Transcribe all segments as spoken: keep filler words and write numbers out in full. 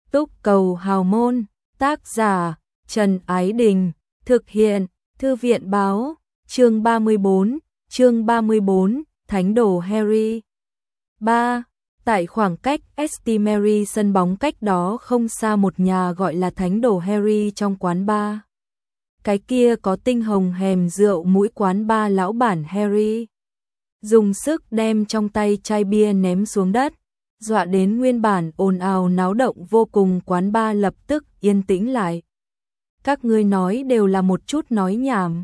Túc Cầu Hào Môn, tác giả Trần Ái Đình, thực hiện Thư viện Báo, chương ba mươi bốn, chương ba mươi bốn, Thánh đồ Harry. ba. Tại khoảng cách St Mary sân bóng cách đó không xa một nhà gọi là Thánh đồ Harry trong quán bar. Cái kia có tinh hồng hèm rượu mũi quán bar lão bản Harry. Dùng sức đem trong tay chai bia ném xuống đất, dọa đến nguyên bản ồn ào náo động vô cùng quán bar lập tức yên tĩnh lại. Các ngươi nói đều là một chút nói nhảm.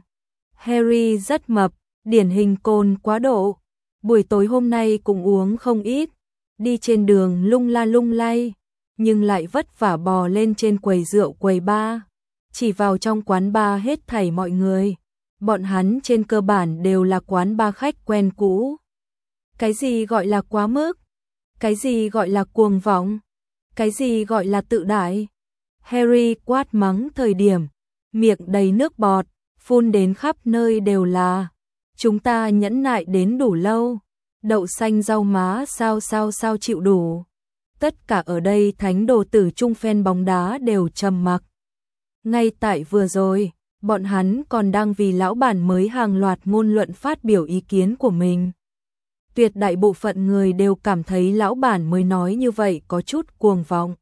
Harry rất mập, điển hình cồn quá độ. Buổi tối hôm nay cũng uống không ít, đi trên đường lung la lung lay, nhưng lại vất vả bò lên trên quầy rượu quầy bar. Chỉ vào trong quán bar hết thảy mọi người, bọn hắn trên cơ bản đều là quán bar khách quen cũ. Cái gì gọi là quá mức? Cái gì gọi là cuồng vọng? Cái gì gọi là tự đại? Harry quát mắng thời điểm, miệng đầy nước bọt, phun đến khắp nơi đều là. Chúng ta nhẫn nại đến đủ lâu, đậu xanh rau má sao sao sao chịu đủ. Tất cả ở đây thánh đồ tử trung fan bóng đá đều trầm mặc. Ngay tại vừa rồi, bọn hắn còn đang vì lão bản mới hàng loạt ngôn luận phát biểu ý kiến của mình. Tuyệt đại bộ phận người đều cảm thấy lão bản mới nói như vậy có chút cuồng vọng.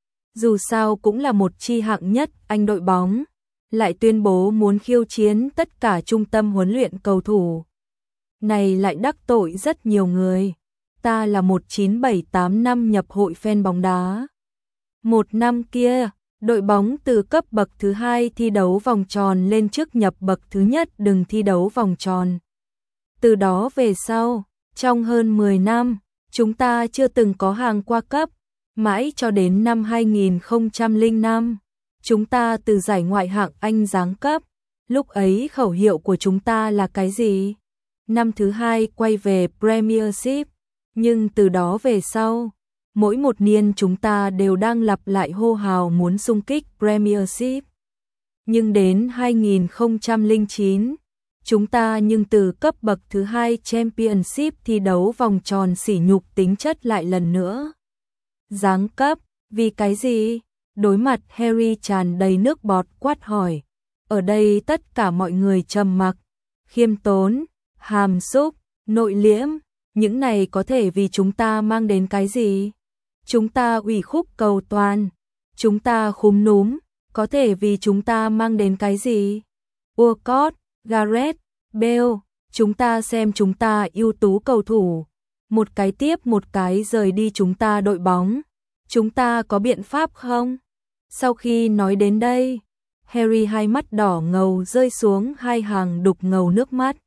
Dù sao cũng là một chi hạng nhất anh đội bóng, lại tuyên bố muốn khiêu chiến tất cả trung tâm huấn luyện cầu thủ. Này lại đắc tội rất nhiều người. Ta là một chín bảy tám năm nhập hội fan bóng đá. Một năm kia, đội bóng từ cấp bậc thứ hai thi đấu vòng tròn lên trước nhập bậc thứ nhất đừng thi đấu vòng tròn. Từ đó về sau, trong hơn mười năm, chúng ta chưa từng có hàng qua cấp, mãi cho đến năm hai nghìn không trăm lẻ năm, chúng ta từ giải ngoại hạng Anh giáng cấp. Lúc ấy khẩu hiệu của chúng ta là cái gì? Năm thứ hai quay về Premiership, nhưng từ đó về sau, mỗi một niên chúng ta đều đang lặp lại hô hào muốn xung kích Premiership. Nhưng đến hai nghìn không trăm lẻ chín, chúng ta nhưng từ cấp bậc thứ hai Championship thi đấu vòng tròn sỉ nhục tính chất lại lần nữa. Giáng cấp, vì cái gì? Đối mặt Harry tràn đầy nước bọt quát hỏi. Ở đây tất cả mọi người trầm mặc, khiêm tốn, hàm xúc, nội liễm, những này có thể vì chúng ta mang đến cái gì? Chúng ta ủy khúc cầu toàn, chúng ta khúm núm, có thể vì chúng ta mang đến cái gì? Walcott, Gareth, Bale, chúng ta xem chúng ta ưu tú cầu thủ, một cái tiếp một cái rời đi chúng ta đội bóng, chúng ta có biện pháp không? Sau khi nói đến đây, Harry hai mắt đỏ ngầu rơi xuống hai hàng đục ngầu nước mắt.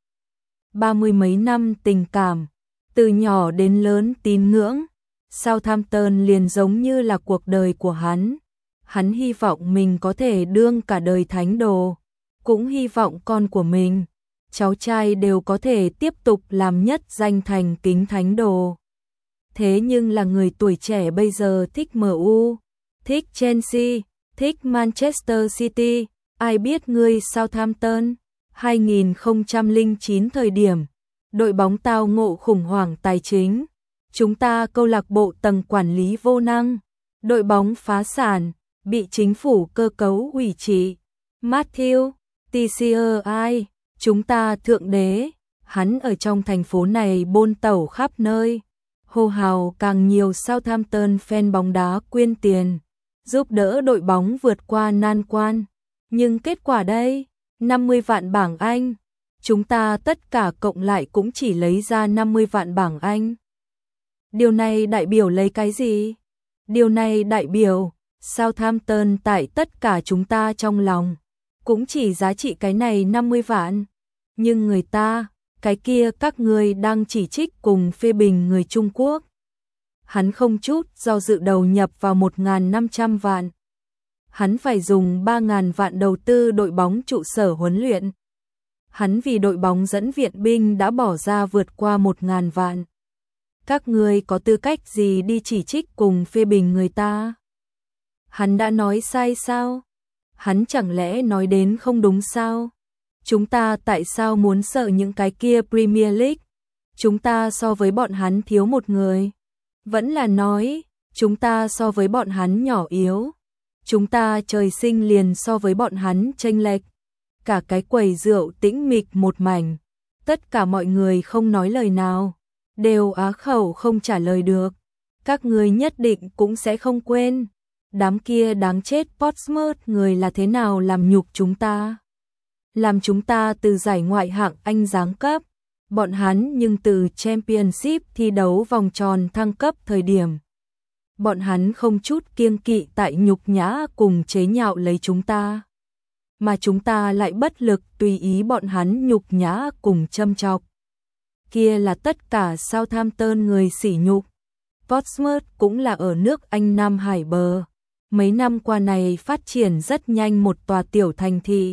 Ba mươi mấy năm tình cảm, từ nhỏ đến lớn tín ngưỡng, Southampton liền giống như là cuộc đời của hắn. Hắn hy vọng mình có thể đương cả đời thánh đồ, cũng hy vọng con của mình, cháu trai đều có thể tiếp tục làm nhất danh thành kính thánh đồ. Thế nhưng là người tuổi trẻ bây giờ thích em u, thích Chelsea, thích Manchester City, ai biết ngươi Southampton. hai nghìn không trăm lẻ chín thời điểm, đội bóng tao ngộ khủng hoảng tài chính. Chúng ta câu lạc bộ tầng quản lý vô năng, đội bóng phá sản, bị chính phủ cơ cấu hủy trị. Matthew, tê xê i, chúng ta thượng đế, hắn ở trong thành phố này bôn tẩu khắp nơi, hô hào càng nhiều Southampton fan bóng đá quyên tiền, giúp đỡ đội bóng vượt qua nan quan. Nhưng kết quả đây, năm mươi vạn bảng Anh, chúng ta tất cả cộng lại cũng chỉ lấy ra năm mươi vạn bảng Anh. Điều này đại biểu lấy cái gì? Điều này đại biểu Southampton tại tất cả chúng ta trong lòng cũng chỉ giá trị cái này năm mươi vạn. Nhưng người ta, cái kia các người đang chỉ trích cùng phê bình người Trung Quốc. Hắn không chút do dự đầu nhập vào một nghìn năm trăm vạn. Hắn phải dùng ba nghìn vạn đầu tư đội bóng trụ sở huấn luyện. Hắn vì đội bóng dẫn viện binh đã bỏ ra vượt qua một nghìn vạn. Các ngươi có tư cách gì đi chỉ trích cùng phê bình người ta? Hắn đã nói sai sao? Hắn chẳng lẽ nói đến không đúng sao? Chúng ta tại sao muốn sợ những cái kia Premier League? Chúng ta so với bọn hắn thiếu một người. Vẫn là nói, Chúng ta so với bọn hắn nhỏ yếu. Chúng ta trời sinh liền so với bọn hắn chênh lệch. Cả cái quầy rượu tĩnh mịch một mảnh. Tất cả mọi người không nói lời nào, đều á khẩu không trả lời được. Các người nhất định cũng sẽ không quên. Đám kia đáng chết Portsmouth người là thế nào làm nhục chúng ta. Làm chúng ta từ giải ngoại hạng Anh giáng cấp. Bọn hắn nhưng từ Championship thi đấu vòng tròn thăng cấp thời điểm. Bọn hắn không chút kiêng kỵ tại nhục nhã cùng chế nhạo lấy chúng ta. Mà chúng ta lại bất lực tùy ý bọn hắn nhục nhã cùng châm chọc. Kia là tất cả Southampton người sỉ nhục. Portsmouth cũng là ở nước Anh Nam Hải bờ. Mấy năm qua này phát triển rất nhanh một tòa tiểu thành thị.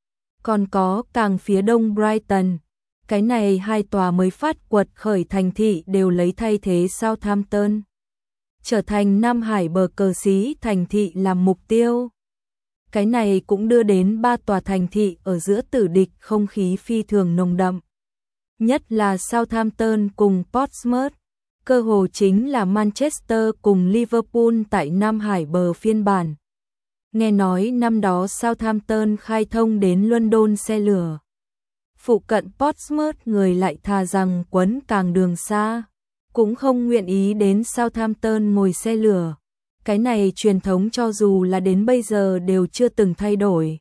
Còn có càng phía đông Brighton. Cái này hai tòa mới phát quật khởi thành thị đều lấy thay thế Southampton. Trở thành Nam Hải bờ cờ xí thành thị làm mục tiêu. Cái này cũng đưa đến ba tòa thành thị ở giữa tử địch không khí phi thường nồng đậm. Nhất là Southampton cùng Portsmouth. Cơ hồ chính là Manchester cùng Liverpool tại Nam Hải bờ phiên bản. Nghe nói năm đó Southampton khai thông đến London xe lửa. Phụ cận Portsmouth người lại thà rằng quấn càng đường xa. Cũng không nguyện ý đến Southampton ngồi xe lửa. Cái này truyền thống cho dù là đến bây giờ đều chưa từng thay đổi.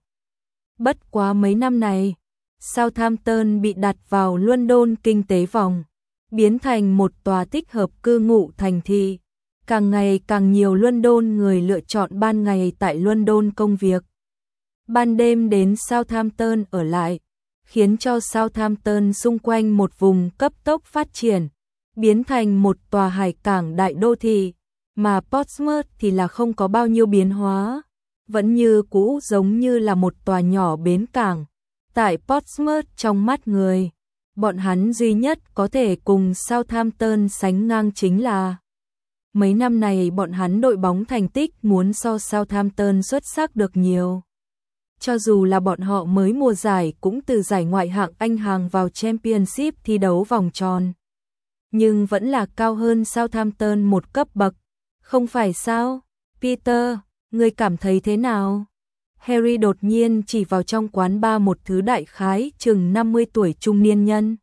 Bất quá mấy năm này, Southampton bị đặt vào London kinh tế vòng, biến thành một tòa thích hợp cư ngụ thành thị. Càng ngày càng nhiều London người lựa chọn ban ngày tại London công việc. Ban đêm đến Southampton ở lại, khiến cho Southampton xung quanh một vùng cấp tốc phát triển, biến thành một tòa hải cảng đại đô thị. Mà Portsmouth thì là không có bao nhiêu biến hóa, vẫn như cũ giống như là một tòa nhỏ bến cảng. Tại Portsmouth trong mắt người, bọn hắn duy nhất có thể cùng Southampton sánh ngang chính là mấy năm này bọn hắn đội bóng thành tích muốn so Southampton xuất sắc được nhiều. Cho dù là bọn họ mới mùa giải cũng từ giải ngoại hạng Anh hàng vào Championship thi đấu vòng tròn, nhưng vẫn là cao hơn Southampton một cấp bậc. Không phải sao? Peter, ngươi cảm thấy thế nào? Harry đột nhiên chỉ vào trong quán bar một thứ đại khái chừng năm mươi tuổi trung niên nhân.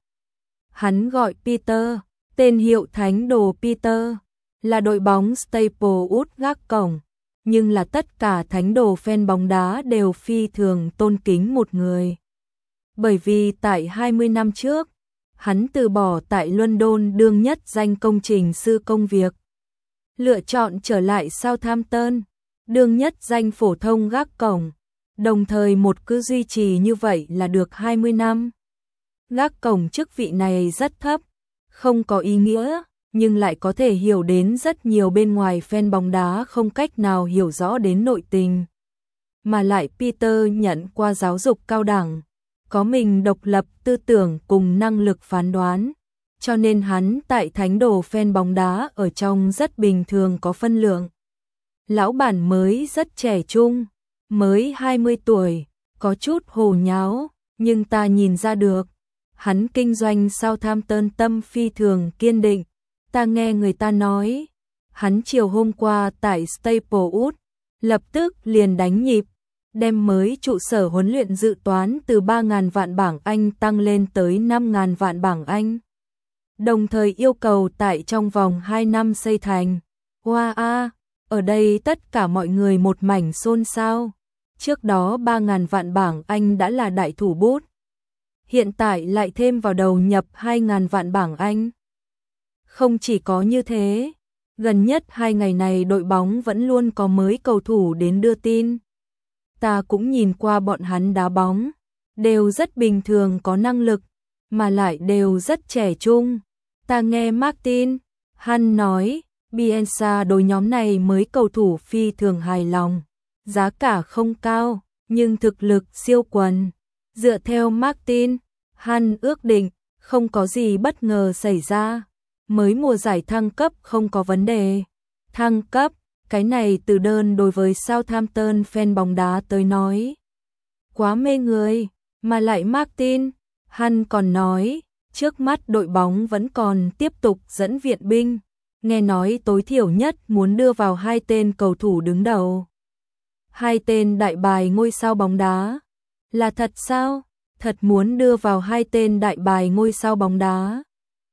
Hắn gọi Peter, tên hiệu thánh đồ Peter, là đội bóng Staplewood gác cổng, nhưng là tất cả thánh đồ fan bóng đá đều phi thường tôn kính một người. Bởi vì tại hai mươi năm trước, hắn từ bỏ tại London đương nhất danh công trình sư công việc. Lựa chọn trở lại Southampton, đương nhất danh phổ thông gác cổng, đồng thời một cứ duy trì như vậy là được hai mươi năm. Gác cổng chức vị này rất thấp, không có ý nghĩa, nhưng lại có thể hiểu đến rất nhiều bên ngoài fan bóng đá không cách nào hiểu rõ đến nội tình. Mà lại Peter nhận qua giáo dục cao đẳng, có mình độc lập tư tưởng cùng năng lực phán đoán. Cho nên hắn tại thánh đồ fan bóng đá ở trong rất bình thường có phân lượng. Lão bản mới rất trẻ trung, mới hai mươi tuổi, có chút hồ nháo, nhưng ta nhìn ra được. Hắn kinh doanh Southampton tâm phi thường kiên định. Ta nghe người ta nói, hắn chiều hôm qua tại Staplewood, lập tức liền đánh nhịp, đem mới trụ sở huấn luyện dự toán từ ba nghìn vạn bảng Anh tăng lên tới năm nghìn vạn bảng Anh. Đồng thời yêu cầu tại trong vòng hai năm xây thành. Wow a, ở đây tất cả mọi người một mảnh xôn xao. Trước đó ba nghìn vạn bảng Anh đã là đại thủ bút. Hiện tại lại thêm vào đầu nhập hai nghìn vạn bảng Anh. Không chỉ có như thế, gần nhất hai ngày này đội bóng vẫn luôn có mới cầu thủ đến đưa tin. Ta cũng nhìn qua bọn hắn đá bóng, đều rất bình thường có năng lực, mà lại đều rất trẻ trung. Ta nghe Martin, hắn nói, Bielsa đối nhóm này mới cầu thủ phi thường hài lòng. Giá cả không cao, nhưng thực lực siêu quần. Dựa theo Martin, hắn ước định, không có gì bất ngờ xảy ra. Mới mùa giải thăng cấp không có vấn đề. Thăng cấp, cái này từ đơn đối với Southampton fan bóng đá tới nói. Quá mê người, mà lại Martin, hắn còn nói, trước mắt đội bóng vẫn còn tiếp tục dẫn viện binh, nghe nói tối thiểu nhất muốn đưa vào hai tên cầu thủ đứng đầu. Hai tên đại bài ngôi sao bóng đá. Là thật sao? Thật muốn đưa vào hai tên đại bài ngôi sao bóng đá.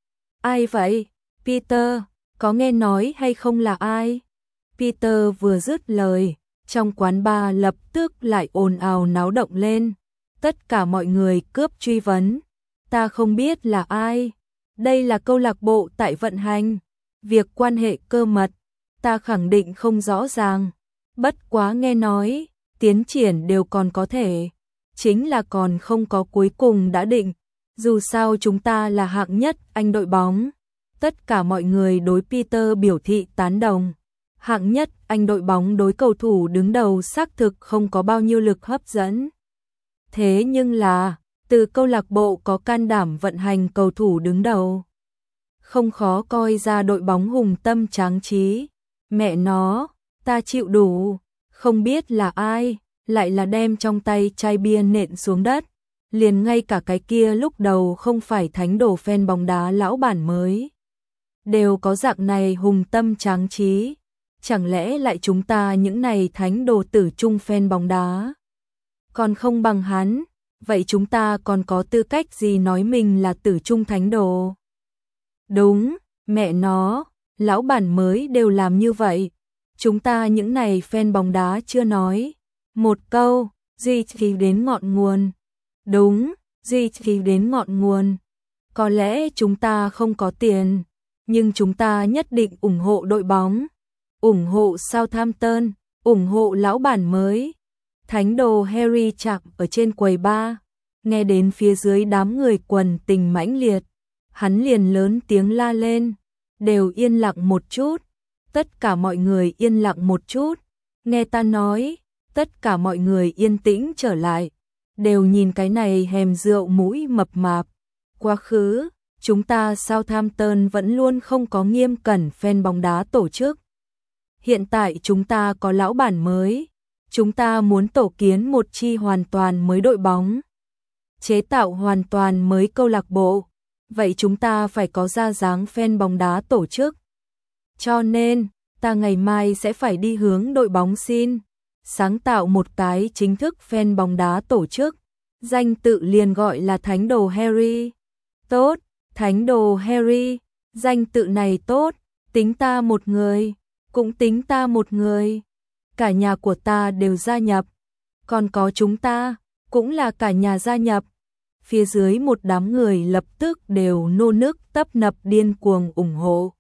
Ai vậy? Peter, có nghe nói hay không là ai? Peter vừa dứt lời, trong quán bar lập tức lại ồn ào náo động lên. Tất cả mọi người cướp truy vấn. Ta không biết là ai. Đây là câu lạc bộ tại vận hành. Việc quan hệ cơ mật, ta khẳng định không rõ ràng. Bất quá nghe nói, tiến triển đều còn có thể. Chính là còn không có cuối cùng đã định. Dù sao chúng ta là hạng nhất anh đội bóng. Tất cả mọi người đối Peter biểu thị tán đồng. Hạng nhất anh đội bóng đối cầu thủ đứng đầu xác thực không có bao nhiêu lực hấp dẫn. Thế nhưng là, từ câu lạc bộ có can đảm vận hành cầu thủ đứng đầu. Không khó coi ra đội bóng hùng tâm tráng trí. Mẹ nó, ta chịu đủ. Không biết là ai, lại là đem trong tay chai bia nện xuống đất. Liền ngay cả cái kia lúc đầu không phải thánh đồ fan bóng đá lão bản mới. Đều có dạng này hùng tâm tráng trí. Chẳng lẽ lại chúng ta những này thánh đồ tử trung fan bóng đá còn không bằng hắn, vậy chúng ta còn có tư cách gì nói mình là tử trung thánh đồ? Đúng, mẹ nó, lão bản mới đều làm như vậy. Chúng ta những này fan bóng đá chưa nói. Một câu, duy trì đến ngọn nguồn. Đúng, duy trì đến ngọn nguồn. Có lẽ chúng ta không có tiền, nhưng chúng ta nhất định ủng hộ đội bóng. Ủng hộ Southampton, ủng hộ lão bản mới. Thánh đồ Harry chạm ở trên quầy bar, nghe đến phía dưới đám người quần tình mãnh liệt. Hắn liền lớn tiếng la lên, đều yên lặng một chút. Tất cả mọi người yên lặng một chút. Nghe ta nói, tất cả mọi người yên tĩnh trở lại. Đều nhìn cái này hèm rượu mũi mập mạp. Quá khứ, chúng ta Southampton vẫn luôn không có nghiêm cẩn fan bóng đá tổ chức. Hiện tại chúng ta có lão bản mới. Chúng ta muốn tổ kiến một chi hoàn toàn mới đội bóng. Chế tạo hoàn toàn mới câu lạc bộ. Vậy chúng ta phải có ra dáng fan bóng đá tổ chức. Cho nên, ta ngày mai sẽ phải đi hướng đội bóng xin. Sáng tạo một cái chính thức fan bóng đá tổ chức. Danh tự liền gọi là Thánh đồ Harry. Tốt, Thánh đồ Harry. Danh tự này tốt. Tính ta một người. Cũng tính ta một người. Cả nhà của ta đều gia nhập. Còn có chúng ta, cũng là cả nhà gia nhập. Phía dưới một đám người lập tức đều nô nức tấp nập điên cuồng ủng hộ.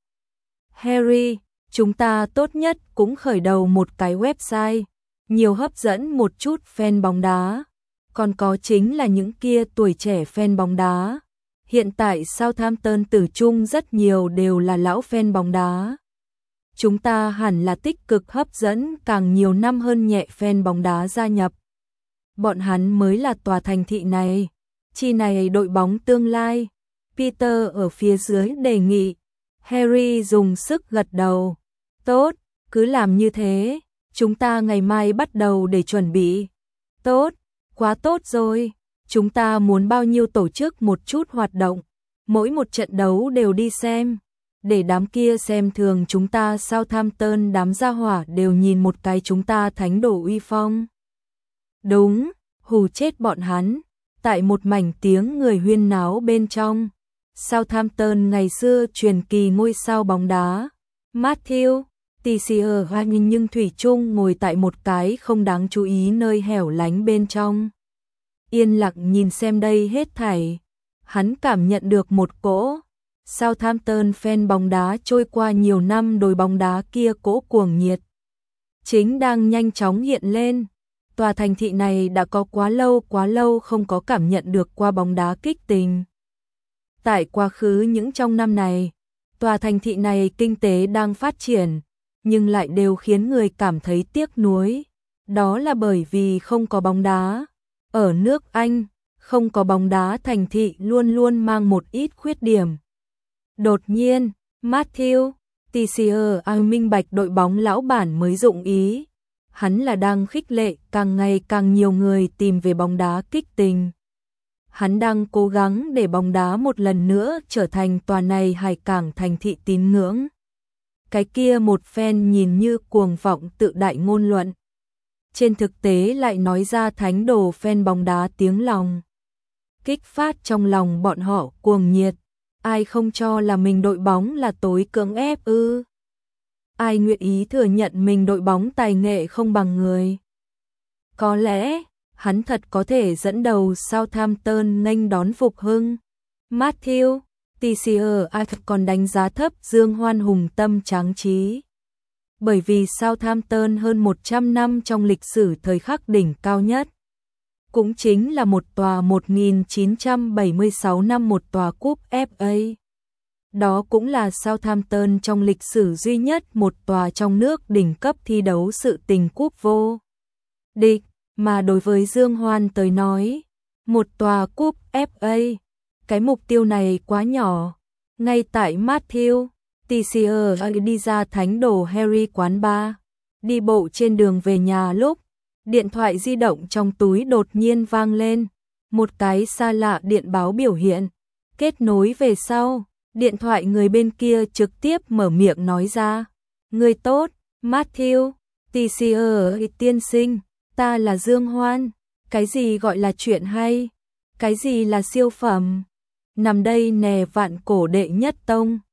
Harry, chúng ta tốt nhất cũng khởi đầu một cái website, nhiều hấp dẫn một chút fan bóng đá. Còn có chính là những kia tuổi trẻ fan bóng đá. Hiện tại Southampton tử trung rất nhiều đều là lão fan bóng đá. Chúng ta hẳn là tích cực hấp dẫn càng nhiều năm hơn nhẹ fan bóng đá gia nhập. Bọn hắn mới là tòa thành thị này. Chi này đội bóng tương lai. Peter ở phía dưới đề nghị. Harry dùng sức gật đầu. Tốt, cứ làm như thế. Chúng ta ngày mai bắt đầu để chuẩn bị. Tốt, quá tốt rồi. Chúng ta muốn bao nhiêu tổ chức một chút hoạt động. Mỗi một trận đấu đều đi xem. Để đám kia xem thường chúng ta Southampton đám gia hỏa đều nhìn một cái chúng ta thánh đồ uy phong. Đúng, hù chết bọn hắn. Tại một mảnh tiếng người huyên náo bên trong. Southampton ngày xưa truyền kỳ ngôi sao bóng đá. Matthew, Teixeira nhưng thủy chung ngồi tại một cái không đáng chú ý nơi hẻo lánh bên trong. Yên lặng nhìn xem đây hết thảy. Hắn cảm nhận được một cỗ. Southampton fan bóng đá trôi qua nhiều năm đồi bóng đá kia cỗ cuồng nhiệt. Chính đang nhanh chóng hiện lên. Tòa thành thị này đã có quá lâu quá lâu không có cảm nhận được qua bóng đá kích tình. Tại quá khứ những trong năm này, tòa thành thị này kinh tế đang phát triển, nhưng lại đều khiến người cảm thấy tiếc nuối. Đó là bởi vì không có bóng đá. Ở nước Anh, không có bóng đá thành thị luôn luôn mang một ít khuyết điểm. Đột nhiên, Matthew Teixeira minh bạch đội bóng lão bản mới dụng ý. Hắn là đang khích lệ càng ngày càng nhiều người tìm về bóng đá kích tình. Hắn đang cố gắng để bóng đá một lần nữa trở thành tòa này hải cảng thành thị tín ngưỡng. cái kia một phen nhìn như cuồng vọng tự đại ngôn luận. Trên thực tế lại nói ra thánh đồ fan bóng đá tiếng lòng. Kích phát trong lòng bọn họ cuồng nhiệt. Ai không cho là mình đội bóng là tối cưỡng ép ư? Ai nguyện ý thừa nhận mình đội bóng tài nghệ không bằng người? Có lẽ, hắn thật có thể dẫn đầu Southampton nghênh đón phục hưng. Matthew, tê xê e còn đánh giá thấp Dương Hoan hùng tâm tráng trí. Bởi vì Southampton hơn một trăm năm trong lịch sử thời khắc đỉnh cao nhất. Cũng chính là một tòa một nghìn chín trăm bảy mươi sáu năm một tòa cúp ép a. Đó cũng là Southampton trong lịch sử duy nhất một tòa trong nước đỉnh cấp thi đấu sự tình cúp vô địch, mà đối với Dương Hoan tới nói, một tòa cúp ép a, cái mục tiêu này quá nhỏ. Ngay tại Matthew, tê xê e đi ra thánh đồ Harry quán bar, đi bộ trên đường về nhà lúc, điện thoại di động trong túi đột nhiên vang lên, một cái xa lạ điện báo biểu hiện, kết nối về sau, điện thoại người bên kia trực tiếp mở miệng nói ra, người tốt, Matthew, tê xê e tiên sinh, ta là Dương Hoan, cái gì gọi là chuyện hay, cái gì là siêu phẩm, nằm đây nè vạn cổ đệ nhất tông.